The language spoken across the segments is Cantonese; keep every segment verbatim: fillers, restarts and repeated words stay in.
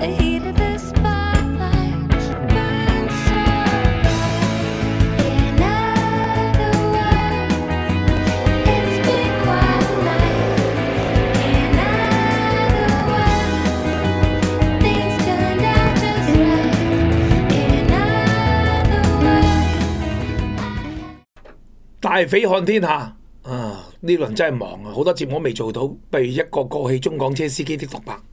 大匪看天下啊！呢輪真係忙啊，好多節目未做到，譬如一個過氣中港車司機的獨白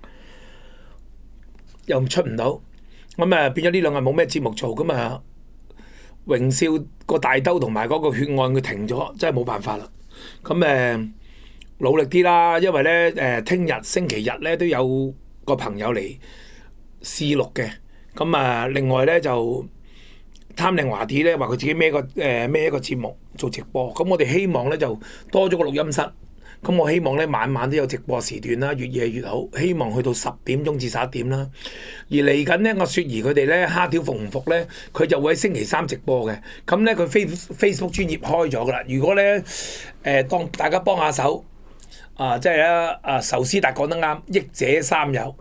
又出唔到，咁啊變咗呢兩日冇咩節目做，咁啊榮少個大兜同埋嗰個血案佢停咗，真係冇辦法啦。咁誒努力啲啦，因為咧誒聽日星期日咧都有個朋友嚟試錄嘅，咁啊另外咧就貪靚華啲咧話佢自己孭個誒孭一個節目做直播，咁我哋希望咧就多咗個錄音室，咁我希望咧晚晚都有直播時段啦，越夜越好，希望去到十點鐘至十一點啦。而嚟緊咧，我雪兒佢哋咧蝦條服唔服咧，佢就會喺星期三直播嘅。咁咧佢 face Facebook 專頁開咗噶啦。如果咧誒當大家幫下手啊，即係咧啊壽司達講得啱，益者三友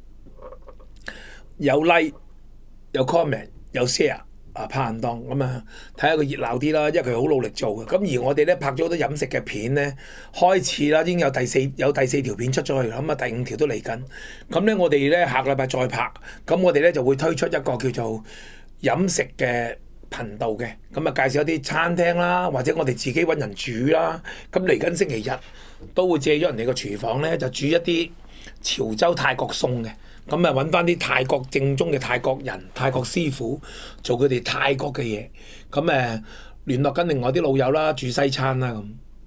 有 like 有 comment 有 share。啊拍硬檔咁啊，睇下佢熱鬧啲啦，因為佢好努力做嘅。咁而我哋咧拍咗好多飲食嘅片咧，開始啦，已經有第四有第四條片出咗去，咁啊第五條都嚟緊。咁咧我哋咧下個禮拜再拍，咁我哋咧就會推出一個叫做飲食嘅頻道嘅，咁啊介紹一啲餐廳啦，或者我哋自己揾人煮啦。咁嚟緊星期日都會借咗人哋個廚房咧，就煮一啲潮州泰國餸嘅。咁啊揾翻啲泰國正宗嘅泰國人、泰國師傅做佢哋泰國嘅嘢，咁誒聯絡緊另外啲老友啦，煮西餐啦咁。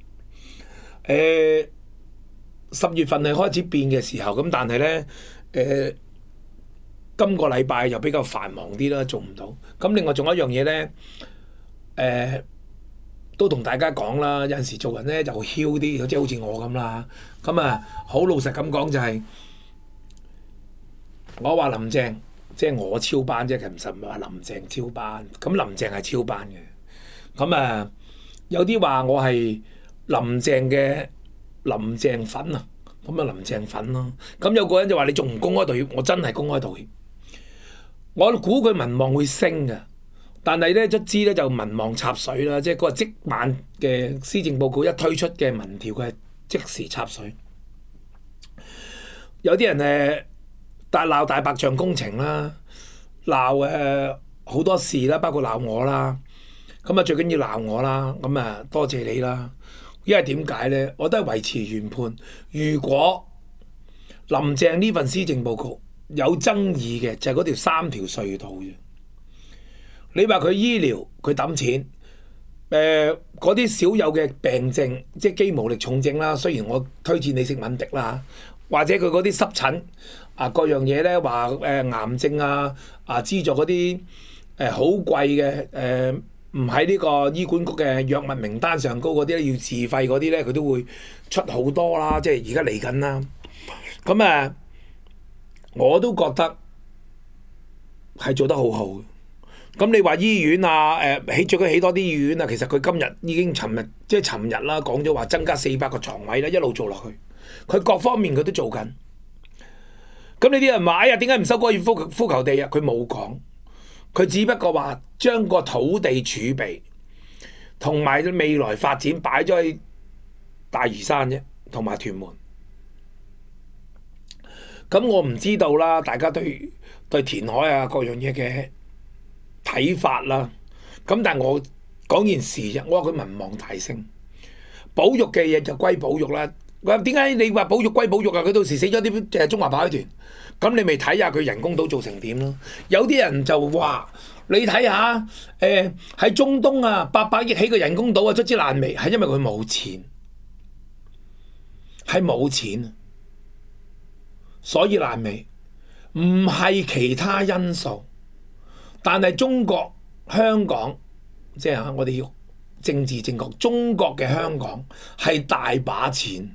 誒十月份係開始變嘅時候，咁但係咧誒今個禮拜又比較繁忙啲啦，做唔到。咁另外仲有一樣嘢咧，誒都同大家講啦，有陣時做人咧就囂啲，即係好似我咁啦。咁啊好老實咁講就係。我話林鄭，即係我超班啫，其實唔係話林鄭超班。咁林鄭係超班嘅。咁啊，有啲話我係林鄭嘅林鄭粉啊，咁啊林鄭粉咯。咁有個人就話你仲唔公開道歉？我真係公開道歉。我估佢民望會升嘅，但係咧卒之咧就民望插水啦，即係嗰個即晚嘅施政報告一推出嘅民調，佢係即時插水。有啲人誒。但鬧大白象工程啦，鬧誒好多事啦，包括鬧我啦。咁啊最緊要鬧我啦，咁啊多謝你啦。因為點解咧？我都係維持原判。如果林鄭呢份施政報告有爭議嘅，就係嗰條三條隧道啫。你話佢醫療佢揼錢，誒嗰啲少有嘅病症，即係肌無力重症啦。雖然我推薦你食敏迪啦，或者佢嗰啲濕疹。啊，各樣嘢咧話誒癌症啊，啊資助嗰啲誒好貴嘅誒，唔喺呢個醫管局嘅藥物名單上高嗰啲咧，要自費嗰啲咧，佢都會出好多啦。即係而家嚟緊啦。咁啊，我都覺得係做得好好。咁你話醫院啊，誒起最緊起多啲醫院啊，其實佢今日已經尋日即係尋日啦，講咗話增加四百個床位咧，一路做落去。佢各方面佢都做緊。咁你啲人話，哎呀，點解唔收高爾夫夫球地啊？佢冇講，佢只不過話將個土地儲備同埋未來發展擺咗喺大嶼山啫，同埋屯門。咁我唔知道啦，大家對對填海啊各樣嘢嘅睇法啦。咁但係我講件事啫，我話佢民望大升，保育嘅嘢就歸保育啦。話點解你話保育歸保育啊？佢到時死咗啲誒中華白海豚，咁你咪睇下佢人工島做成點咯？有啲人就話你睇下誒喺中東啊，八百億起個人工島啊，卒之爛尾，係因為佢冇錢，係冇錢，所以爛尾，唔係其他因素。但係中國香港即係我哋要政治正確，中國嘅香港係大把錢。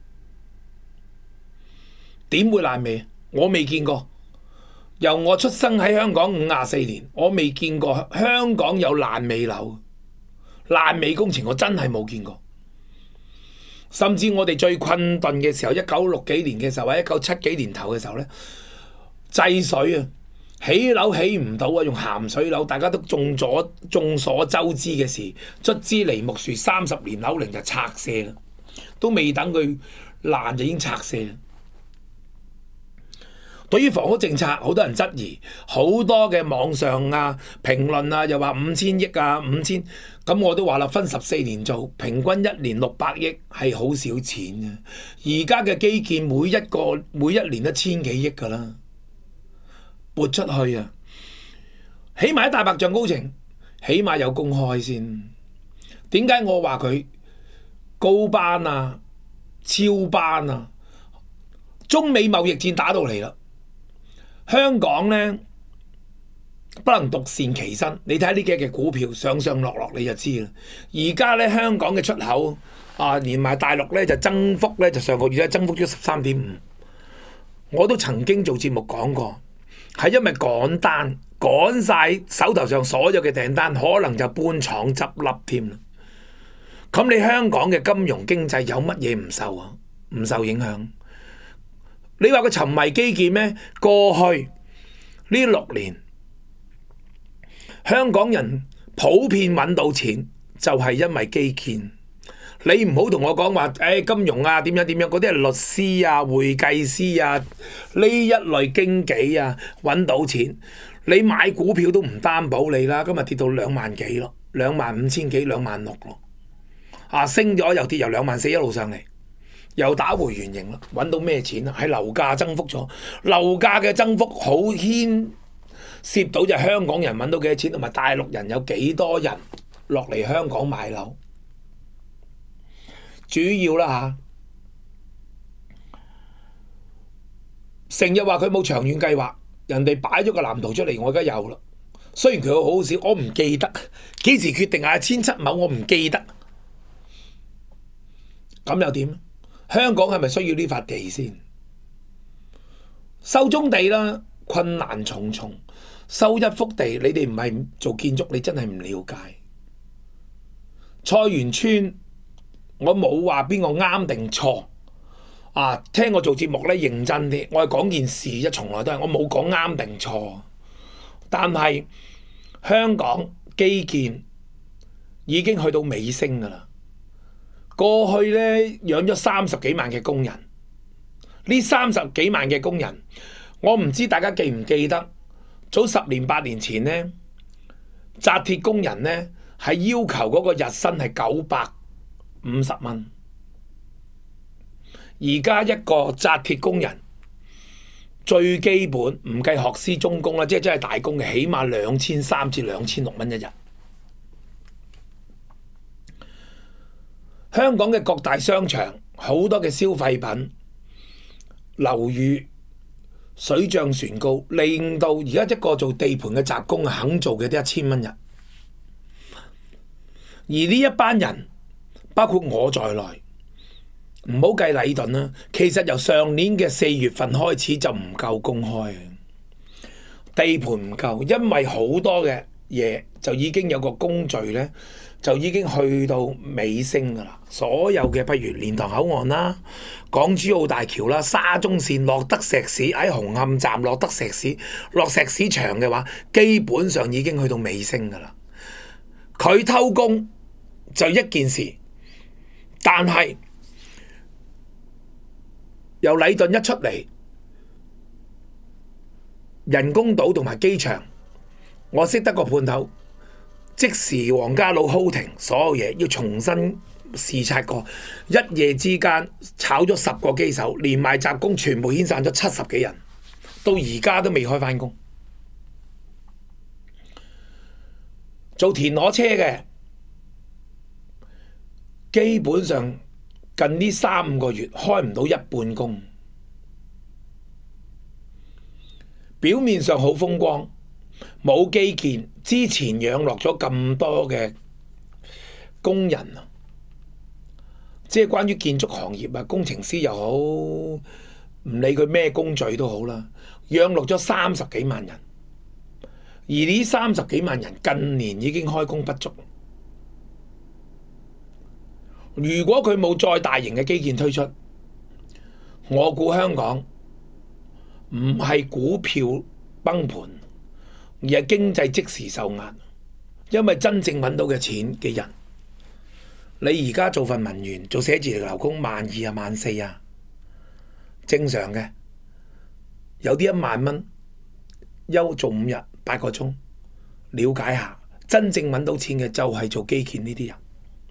點會爛尾？我未見過。由我出生喺香港五十四年，我未見過香港有爛尾樓、爛尾工程，我真係冇見過。甚至我哋最困頓嘅時候，一九六幾年嘅時候，或者一九七幾年頭嘅時候呢， 制水啊，起樓起唔到啊，用鹹水樓，大家都眾咗眾所周知嘅事。卒之梨木樹三十年樓齡就拆卸啦，都未等佢爛就已經拆卸啦。對於房屋政策，好多人質疑，好多嘅網上啊評論啊，又話五千億啊五千，咁我都話啦，分十四年做，平均一年六百億係好少錢嘅。而家嘅基建每一個每一年都千幾億㗎啦，撥出去啊，起碼喺大白象工程，起碼有公開先。點解我話佢高班啊、超班啊？中美貿易戰打到嚟啦。香港呢，不能獨善其身，你睇下呢幾日嘅股票上上落落你就知啦。而家呢，香港嘅出口啊，連埋大陸呢，就增幅呢，就上個月咧增幅咗十三點五。我都曾經做節目講過，係因為趕單趕晒手頭上所有嘅訂單，可能就搬廠執笠添啦。咁你香港嘅金融經濟有乜嘢唔受啊？唔受影響？你話佢沉迷基建咩？過去呢六年，香港人普遍揾到錢就係因為基建。你唔好同我講話，誒、哎、金融啊點樣點樣，嗰啲係律師啊、會計師啊呢一類經紀啊揾到錢。你買股票都唔擔保你啦，今日跌到兩萬幾咯，兩萬五千幾、兩萬六咯。啊升咗又跌，由兩萬四一路上嚟。又打回原形啦，揾到咩錢啊？係樓價增幅咗，樓價嘅增幅好牽涉到就香港人揾到幾多錢，同埋大陸人有幾多人落嚟香港買樓，主要啦嚇。成日話佢冇長遠計劃，人哋擺咗個藍圖出嚟，我而家有啦。雖然佢好好笑，我唔記得幾時決定係千七畝，我唔記得。咁又點？香港係咪需要呢塊地先？收棕地啦，困難重重。收一幅地，你哋唔係做建築，你真係唔了解。菜園村，我冇話邊個啱定錯。啊，聽我做節目咧，認真啲，我係講件事啫，從來都係我冇講啱定錯。但係香港基建已經去到尾聲㗎啦。過去咧養咗三十幾萬嘅工人，呢三十幾萬嘅工人，我唔知大家記唔記得，早十年八年前呢，紮鐵工人呢係要求嗰個日薪係九百五十蚊，而家一個紮鐵工人最基本唔計學師中工啦，即係真係大工嘅，起碼兩千三至兩千六蚊一日。香港嘅各大商場好多嘅消費品樓宇水漲船高，令到而家一個做地盤嘅雜工肯做嘅都一千蚊日。而呢一班人包括我在內，唔好計禮頓啦，其實由上年嘅四月份開始就唔夠公開嘅地盤唔夠，因為好多嘅嘢就已經有個工序呢，就已經去到尾聲㗎啦。所有嘅，不如蓮塘口岸啦、港珠澳大橋啦、沙中線落得石屎，喺紅磡站落得石屎，落石屎牆嘅話，基本上已經去到尾聲㗎啦。佢偷工就一件事，但係由禮頓一出嚟，人工島同埋機場，我識得個判頭，即時皇家佬 hold 停所有嘢，要重新視察過，一夜之間炒咗十個機手，連埋雜工全部遣散咗七十幾人，到而家都未開返工。做田螺車嘅，基本上近呢三五個月開唔到一半工，表面上好風光，冇基建，之前養落咗咁多嘅工人啊，即係關於建築行業啊，工程師又好，唔理佢咩工序都好啦，養落咗三十幾萬人，而呢三十幾萬人近年已經開工不足。如果佢冇再大型嘅基建推出，我估香港唔係股票崩盤，而係經濟即時受壓。因為真正揾到嘅錢嘅人，你而家做份文員做寫字樓工萬二啊萬四啊，正常嘅。有啲一萬蚊，休做五日八個鐘，了解下真正揾到錢嘅就係做基建呢啲人。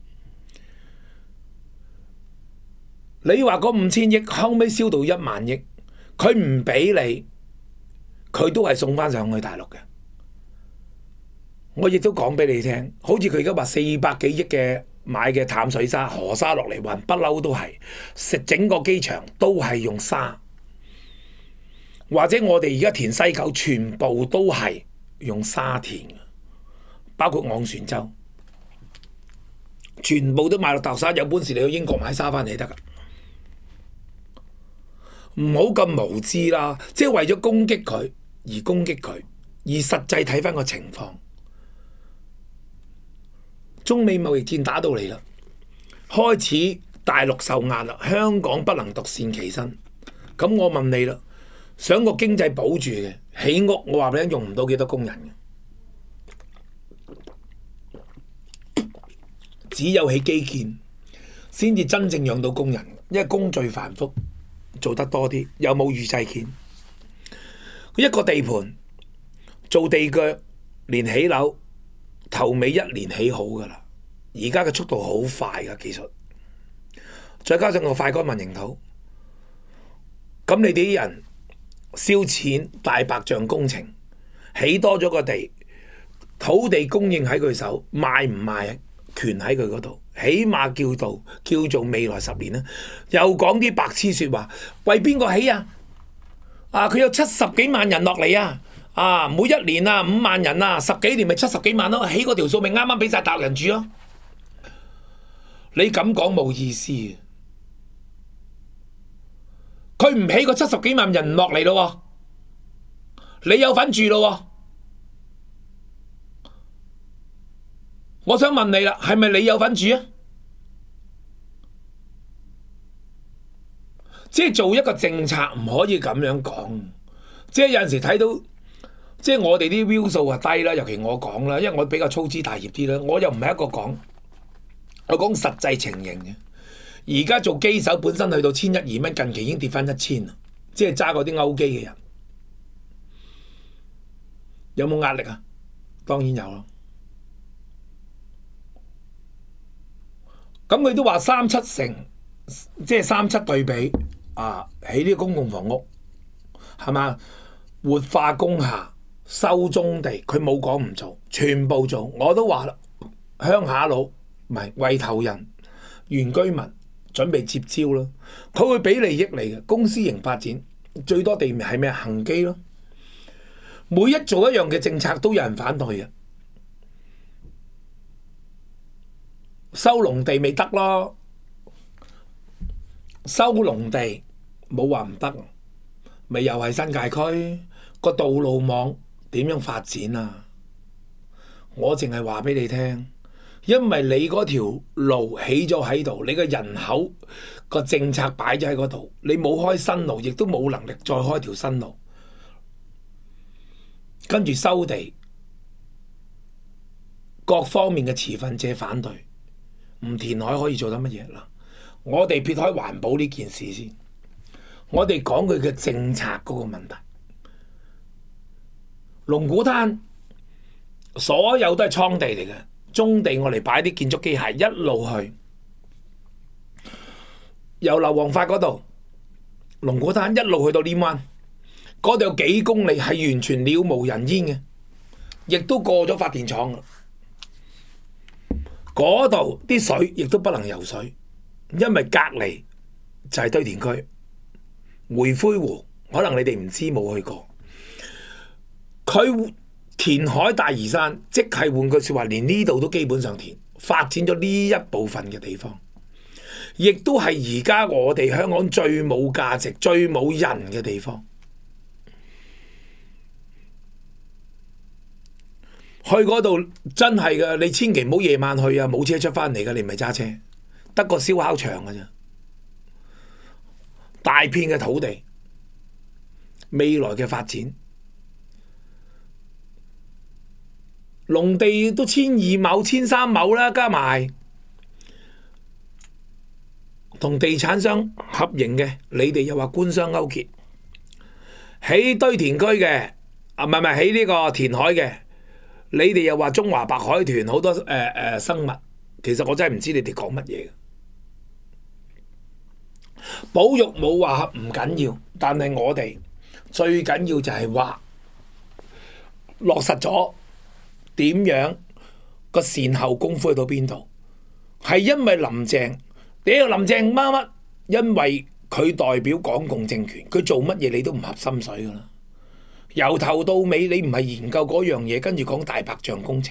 你話嗰五千億後尾燒到一萬億，佢唔俾你，佢都係送翻上去大陸嘅。我亦都講俾你聽，好似佢而家話四百幾億嘅買嘅淡水沙、河沙落嚟運，不嬲都係食整個機場都係用沙，或者我哋而家填西九全部都係用沙填，包括昂船洲，全部都買落大陸沙。有本事你去英國買沙翻嚟得㗎。唔好咁無知啦，即係為咗攻擊佢而攻擊佢，而實際睇翻個情況。中美貿易戰打到嚟啦，開始大陸受壓啦，香港不能獨善其身。咁我問你啦，想個經濟保住嘅起屋，我話俾你聽，用唔到幾多工人嘅，只有起基建先至真正養到工人，因為工序繁複。做得多啲，有冇預製件？一個地盤做地腳，連起樓頭尾一年起好噶啦。而家嘅速度好快噶技術，再加上個快乾混凝土，咁你哋啲人燒錢大白象工程，起多咗個地，土地供應喺佢手，賣唔賣權喺佢嗰度。起碼叫做叫做未來十年啦，又講啲白痴説話，為邊個起啊？啊，佢有七十幾萬人落嚟啊！啊，每一年啊五萬人啊，十幾年咪七十幾萬咯，起嗰條數咪啱啱俾晒大陸人住咯。你咁講冇意思，佢唔起個七十幾萬人唔落嚟咯，你有份住咯。我想問你啦，係咪你有份住啊？即係做一個政策唔可以咁樣講，即係有陣時睇到，即係我哋啲 view 數啊低啦，尤其我講啦，因為我比較粗枝大葉啲啦，我又唔係一個講，我講實際情形嘅。而家做機手本身去到千一二蚊，近期已經跌翻一千啦，即係揸嗰啲歐機嘅人，有冇壓力啊？當然有咯。咁佢都話三七成，即係三七對比啊！起啲公共房屋係嘛，活化工廈、收棕地，佢冇講唔做，全部做。我都話啦，鄉下佬唔係圍頭人、原居民準備接招咯。佢會俾利益嚟嘅，公私營發展最多地係咩？恆基咯。每一做一樣嘅政策都有人反對嘅。收農地咪得咯，收農地冇話唔得，咪又係新界區個道路網點樣發展啊？我淨係話俾你聽，因為你嗰條路起咗喺度，你個人口個政策擺咗喺嗰度，你冇開新路，亦都冇能力再開條新路，跟住收地，各方面嘅持份者反對。唔填海可以做得乜嘢啦？我哋撇開環保呢件事先，我哋講佢嘅政策嗰個問題。龍鼓灘所有都係倉地嚟嘅，棕地我哋擺啲建築機械一路去，由流黃發嗰度，龍鼓灘一路去到稔灣，嗰度有幾公里係完全了無人煙嘅，亦都過咗發電廠啦。嗰度啲水亦都不能游水，因為隔離就係堆填區。煤灰湖可能你哋唔知，冇去過，佢填海大嶼山，即係換句説話，連呢度都基本上填，發展咗呢一部分嘅地方，亦都係而家我哋香港最冇價值、最冇人嘅地方。去嗰度真係噶，你千祈唔好夜晚去啊！冇車出翻嚟噶，你唔係揸車，得個燒烤場噶咋，大片嘅土地， 未來嘅發展。農地都千二畝、千三畝啦，加埋同地產商合營嘅，你哋又話官商勾結，起堆填區嘅，啊唔係唔係起呢個填海嘅，你哋又話中華白海豚好多誒誒、呃、生物，其實我真係唔知你哋講乜嘢。保育冇話唔緊要，但係我哋最緊要就係話落實咗。點樣個善後功夫去到邊度？係因為林鄭，屌林鄭乜乜，因為佢代表港共政權，佢做乜嘢你都唔合心水噶啦。由頭到尾你唔係研究嗰樣嘢，跟住講大白象工程。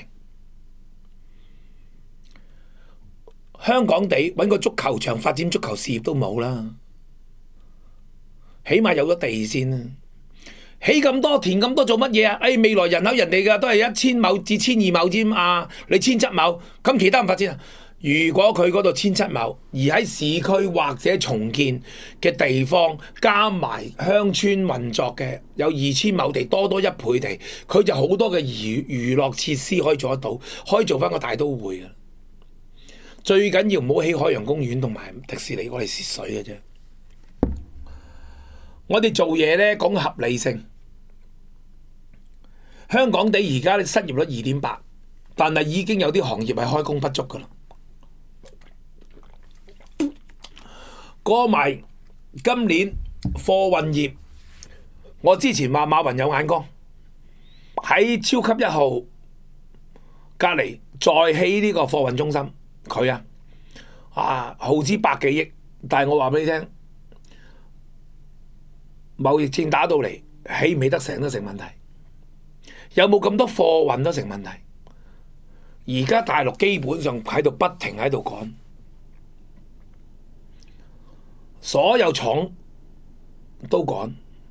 香港地揾個足球場發展足球事業都冇啦，起碼有咗地先啦。起咁多填咁多做乜嘢啊？哎，未來人口人哋嘅都係一千畝至千二畝啫嘛，你千七畝，咁其他唔發展啊？如果佢嗰度千七畝，而喺市區或者重建嘅地方加埋鄉村運作嘅有二千畝地，多多一倍地，佢就好多嘅娛娛樂設施可以做得到，可以做翻個大都會嘅。最緊要唔好起海洋公園同埋迪士尼，我哋蝕水嘅啫。我哋做嘢呢講合理性。香港地而家失業率二點八，但係已經有啲行業係開工不足噶啦。過埋今年貨運業，我之前話馬雲有眼光，喺超級一號隔離再起呢個貨運中心，佢啊啊耗資百幾億，但係我話俾你聽，貿易戰打到嚟，起唔起得成都成問題。有冇咁多貨運都成問題？而家大陸基本上喺度不停喺度趕，所有廠都趕。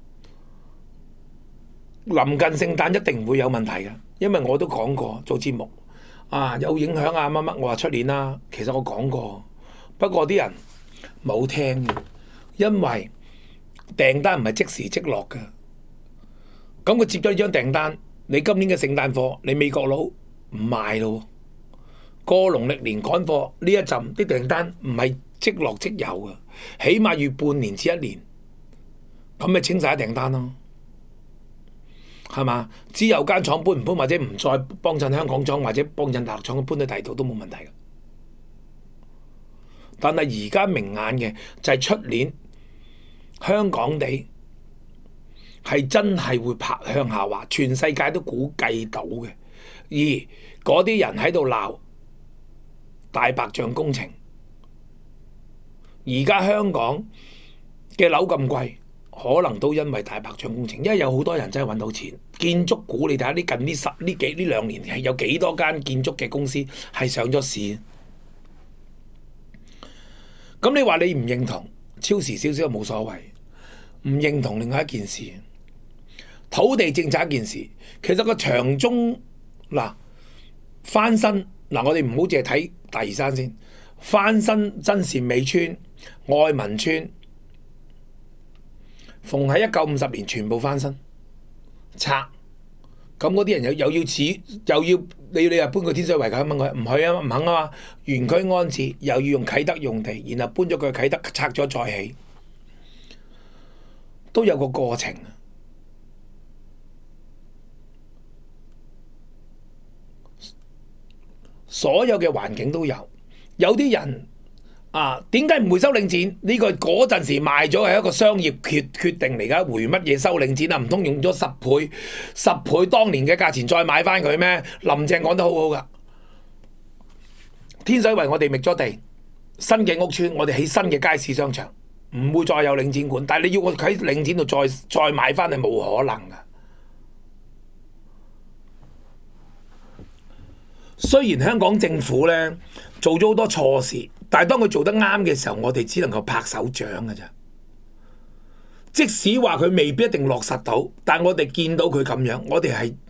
臨近聖誕一定唔會有問題嘅，因為我都講過做節目啊，有影響啊乜乜，我話出年啦。其實我講過，不過啲人冇聽嘅，因為訂單唔係即時即落嘅。咁佢接咗呢張訂單。你今年嘅聖誕貨，你美國佬唔賣咯，過農曆年趕貨呢一陣啲訂單唔係即落即有嘅，起碼要半年至一年，咁咪清晒訂單咯，係嘛？只有間廠搬唔搬或者唔再幫襯香港廠或者幫襯大陸廠搬到第二度都冇問題嘅。但係而家明眼嘅就係出年香港地。係真係會拍向下滑，全世界都估計到嘅。而嗰啲人喺度鬧大白象工程，而家香港嘅樓咁貴，可能都因為大白象工程，因為有好多人真係揾到錢。建築股你睇下呢近呢十呢幾呢兩年係有幾多間建築嘅公司係上咗市。咁你話你唔認同，超時少少冇所謂，唔認同另外一件事。土地政策一件事，其實個長中嗱翻新嗱，我哋唔好淨係睇大嶼山先，翻新真善美村、愛民村，逢喺一九五十年全部翻新拆，咁嗰啲人又又要似又要你你又搬個天水圍咁問佢唔去啊，唔肯啊嘛，原區安置又要用啟德用地，然後搬咗佢啟德拆咗再起，都有個過程。所有嘅環境都有，有啲人啊，點解唔回收領展？呢個嗰陣時賣咗係一個商業決決定嚟㗎，回乜嘢收領展啊？唔通用咗十倍十倍當年嘅價錢再買翻佢咩？林鄭講得好好㗎，天水圍我哋覓咗地，新嘅屋邨我哋起新嘅街市商場，唔會再有領展管，但係你要我喺領展度再再買翻係冇可能㗎。雖然香港政府咧做咗好多錯事，但係當佢做得啱嘅時候，我哋只能夠拍手掌㗎咋。即使話佢未必一定落實到，但係我哋見到佢咁樣，我哋係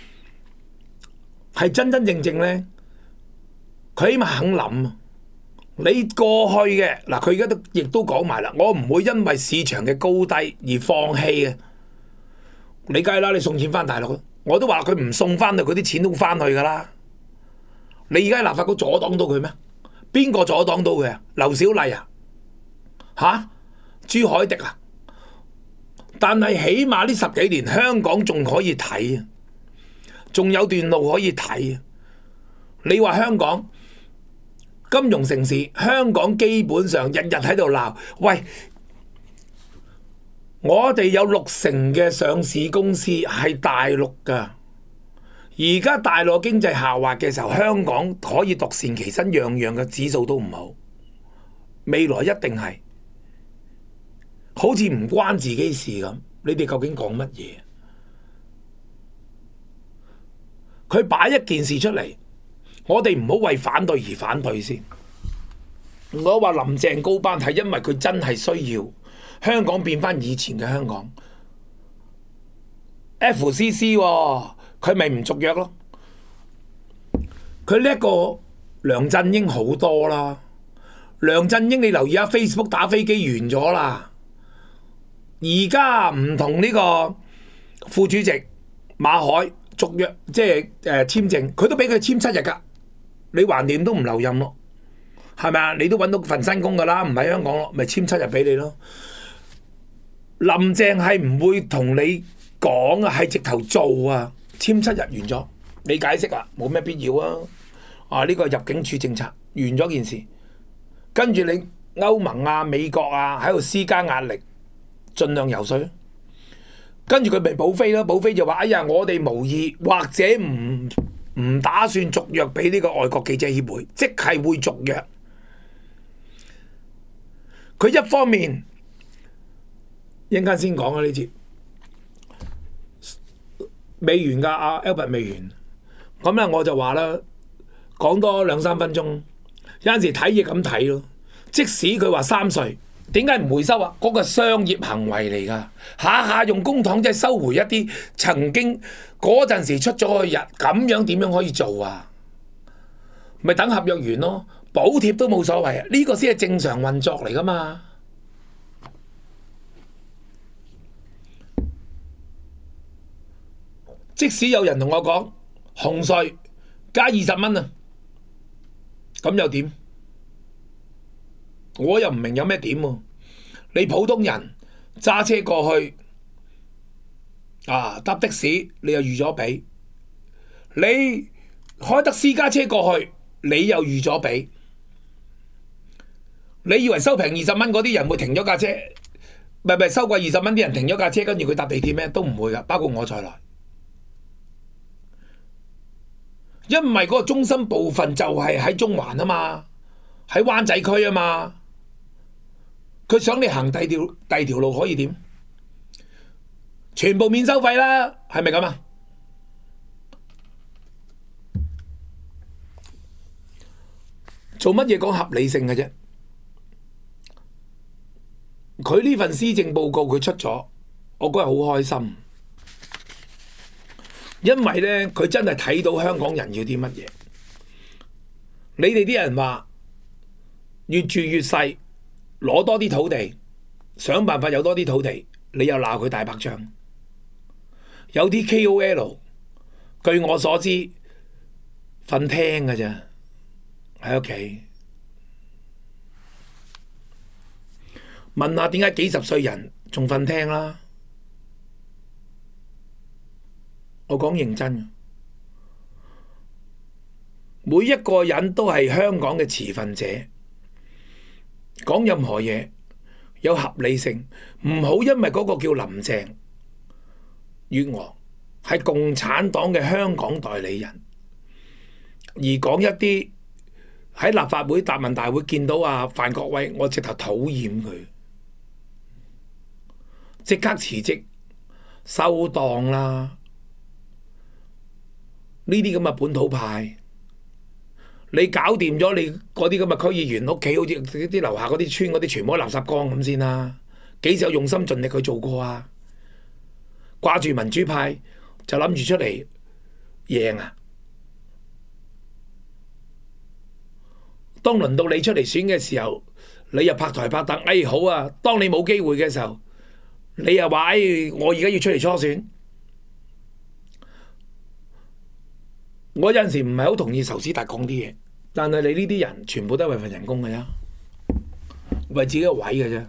係真真正正咧，佢起碼肯諗， 你過去嘅嗱，佢而家都亦都講埋啦，我唔會因為市場嘅高低而放棄嘅。你梗係啦，你送錢翻大陸，我都話佢唔送翻去，佢啲錢都翻去噶啦。你而家立法局阻擋到佢咩？邊個阻擋到佢啊？劉小麗啊？吓？朱凱廸啊？但係起碼呢十幾年，香港仲可以睇啊，仲有段路可以睇啊。你話香港金融城市，香港基本上日日喺度鬧，喂，我哋有六成嘅上市公司係大陸噶。而家大陸經濟下滑嘅時候，香港可以獨善其身，樣樣嘅指數都唔好。未來一定係好似唔關自己事咁。你哋究竟講乜嘢？佢擺一件事出嚟，我哋唔好為反對而反對先。我話林鄭高班係因為佢真係需要香港變翻以前嘅香港。F C C 喎。佢咪唔續約咯？佢呢一個梁振英好多啦。梁振英你留意下 Facebook 打飛機完咗啦。而家唔同呢個副主席馬海續約，即係誒簽證，佢都俾佢簽七日㗎。你橫掂都唔留任咯，係咪啊？你都揾到份新工㗎啦，唔喺香港咯，咪簽七日俾你咯。林鄭係唔會同你講啊，係直頭做啊。簽七日完咗，你解釋啊，冇咩必要啊！啊，呢個入境處政策完咗件事，跟住你歐盟啊、美國啊喺度施加壓力，盡量游說，跟住佢咪補飛咯？補飛就話：哎呀，我哋無意或者唔唔打算續約俾呢個外國記者協會，即係會續約。佢一方面一陣間先講啊呢節。未完㗎，阿 Albert 未完，咁咧我就話啦，講多兩三分鐘，有陣時睇嘢咁睇咯。即使佢話三歲，點解唔回收啊？嗰個商業行為嚟㗎，下下用公帑即係收回一啲曾經嗰陣時出咗去日，咁樣點樣可以做啊？咪等合約完咯，補貼都冇所謂啊！呢個先係正常運作嚟㗎嘛。即使有人同我講紅隧加二十蚊啊，咁又點？我又唔明有咩點喎？你普通人揸車過去啊，搭的士你又預咗俾，你開得私家車過去你又預咗俾，你以為收平二十蚊嗰啲人會停咗架車？唔係唔係收貴二十蚊啲人停咗架車，跟住佢搭地鐵咩？都唔會㗎，包括我在內。因為嗰個中心部分就係喺中環啊嘛，喺灣仔區啊嘛，佢想你行第二條第二條路可以點？全部免收費啦，係咪咁啊？做乜嘢講合理性嘅啫？佢呢份施政報告佢出咗，我嗰日好開心。因為咧，佢真係睇到香港人要啲乜嘢。你哋啲人話越住越細，攞多啲土地，想辦法有多啲土地，你又鬧佢大白象。有啲 K O L， 據我所知，瞓廳㗎咋，喺屋企。問下點解幾十歲人仲瞓廳啦？我講認真，每一個人都係香港嘅持份者，講任何嘢有合理性，唔好因為嗰個叫林鄭月娥係共產黨嘅香港代理人，而講一啲喺立法會答問大會見到啊范國威，我直頭討厭佢，即刻辭職收檔啦！呢啲咁嘅本土派，你搞掂咗你嗰啲咁嘅區議員屋企，好似啲樓下嗰啲村嗰啲全部都垃圾缸咁先啦。幾時有用心盡力去做過啊？掛住民主派就諗住出嚟贏啊！ 當輪到你出嚟選嘅時候，你又拍台拍凳，哎好啊！當你冇機會嘅時候，你又話哎我而家要出嚟初選。我有陣時唔係好同意仇斯達講啲嘢，但係你呢啲人全部都係為份人工嘅啫，為自己個位嘅啫。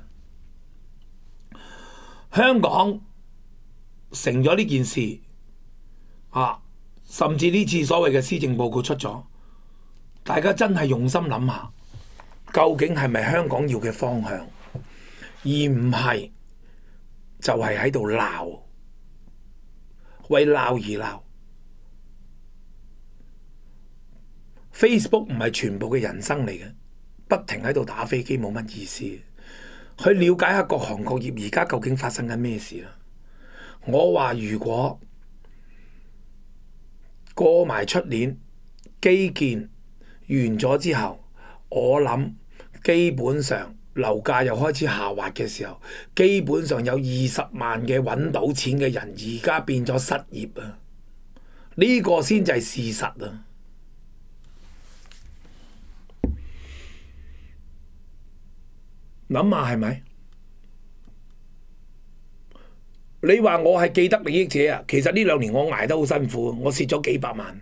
香港成咗呢件事啊，甚至呢次所謂嘅施政報告出咗，大家真係用心諗下，究竟係咪香港要嘅方向，而唔係就係喺度鬧，為鬧而鬧。Facebook 唔係全部嘅人生嚟嘅，不停喺度打飛機冇乜意思。去了解下各行各業而家究竟發生緊咩事啦。我話如果過埋出年基建完咗之後，我諗基本上樓價又開始下滑嘅時候，基本上有二十萬嘅揾到錢嘅人而家變咗失業啊！呢個先至係事實啊！諗下係咪？你話我係既得利益者啊？其實呢兩年我捱得好辛苦，我蝕咗幾百萬。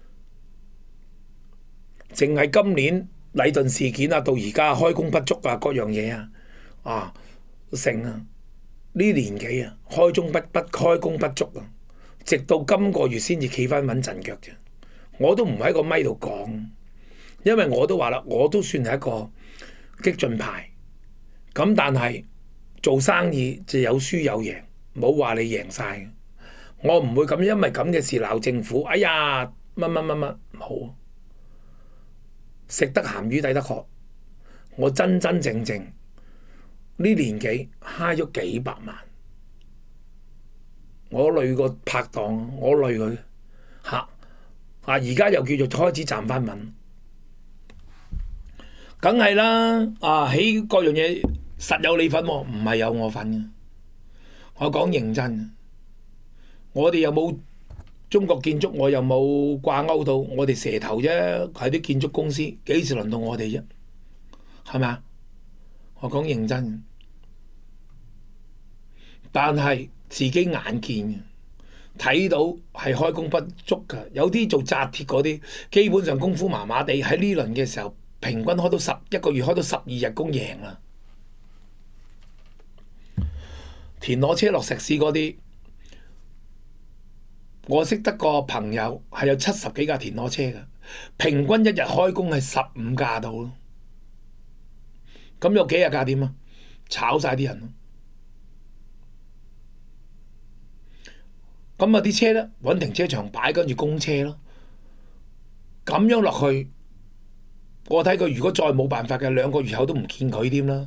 淨係今年禮頓事件啊，到而家開工不足啊，各樣嘢啊，啊成啊呢年幾啊，開中不不開工不足啊，直到今個月先至企翻穩陣腳啫。我都唔喺個咪度講，因為我都話啦，我都算係一個激進派。咁但係做生意就有輸有贏，冇話你贏晒。我唔會咁因為咁嘅事鬧政府。哎呀，乜乜乜乜冇，食得鹹魚抵得渴。我真真正正呢年幾蝦咗幾百萬，我累個拍檔，我累佢嚇啊！而家又叫做開始站翻穩，梗係啦啊！起各樣嘢。實有你份喎，唔係有我份嘅。我講認真，我哋又冇中國建築，我又冇掛鈎到，我哋蛇頭啫，係啲建築公司，幾時輪到我哋啫？係咪啊？我講認真，但係自己眼見嘅，睇到係開工不足㗎。有啲做紮鐵嗰啲，基本上功夫麻麻地，喺呢輪嘅時候，平均開到十一個月開到十二日工贏啦。田螺車落石屎嗰啲，我識得個朋友係有七十幾架田螺車嘅，平均一日開工係十五架到咯。咁有幾廿架點啊？炒晒啲人咯。咁啊啲車咧揾停車場擺，跟住供車咯。咁樣落去，我睇佢如果再冇辦法嘅，兩個月後都唔見佢添啦。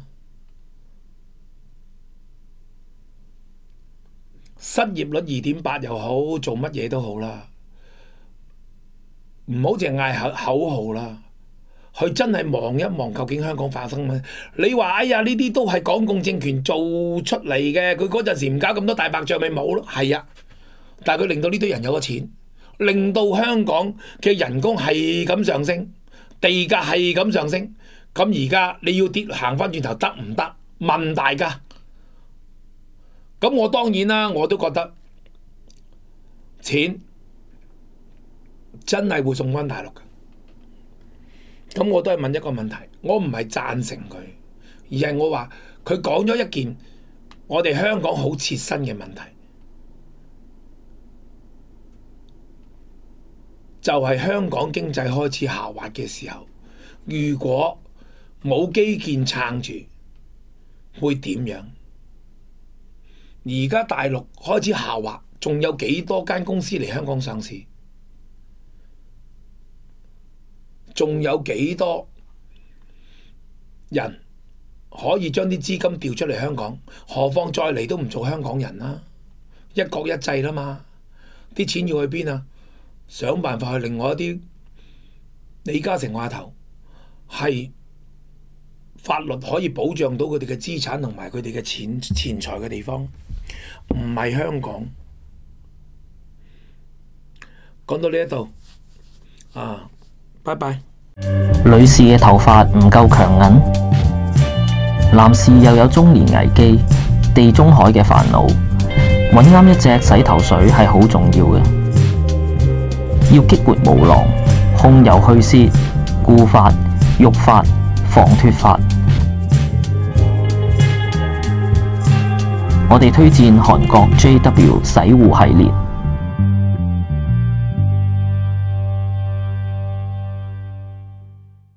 失業率二點八又好，做乜嘢都好啦，唔好淨係嗌口口號啦。佢真係望一望究竟香港發生咩？你話哎呀呢啲都係港共政權做出嚟嘅，佢嗰陣時唔搞咁多大白象咪冇咯？係啊，但係佢令到呢堆人有咗錢，令到香港嘅人工係咁上升，地價係咁上升。咁而家你要跌行翻轉頭得唔得？問大家。咁我當然啦，我都覺得錢真係會送翻大陸嘅。咁我都係問一個問題，我唔係贊成佢，而係我話佢講咗一件我哋香港好切身嘅問題，就係香港經濟開始下滑嘅時候，如果冇基建撐住，會點樣？而家大陸開始下滑，仲有幾多間公司嚟香港上市？仲有幾多人可以將啲資金調出嚟香港？何況再嚟都唔做香港人啦，一國一制啦嘛，啲錢要去邊啊？想辦法去另外一啲李嘉誠話頭係法律可以保障到佢哋嘅資產同埋佢哋嘅錢錢財嘅地方，唔係香港。講到呢一度啊，拜拜。 女士嘅頭髮唔夠強韌，男士又有中年危機、地中海嘅煩惱，揾啱一隻洗頭水係好重要嘅。要激活毛囊、控油去屑、固髮、育髮、防脫髮。我哋推薦韓國 J W 洗護系列。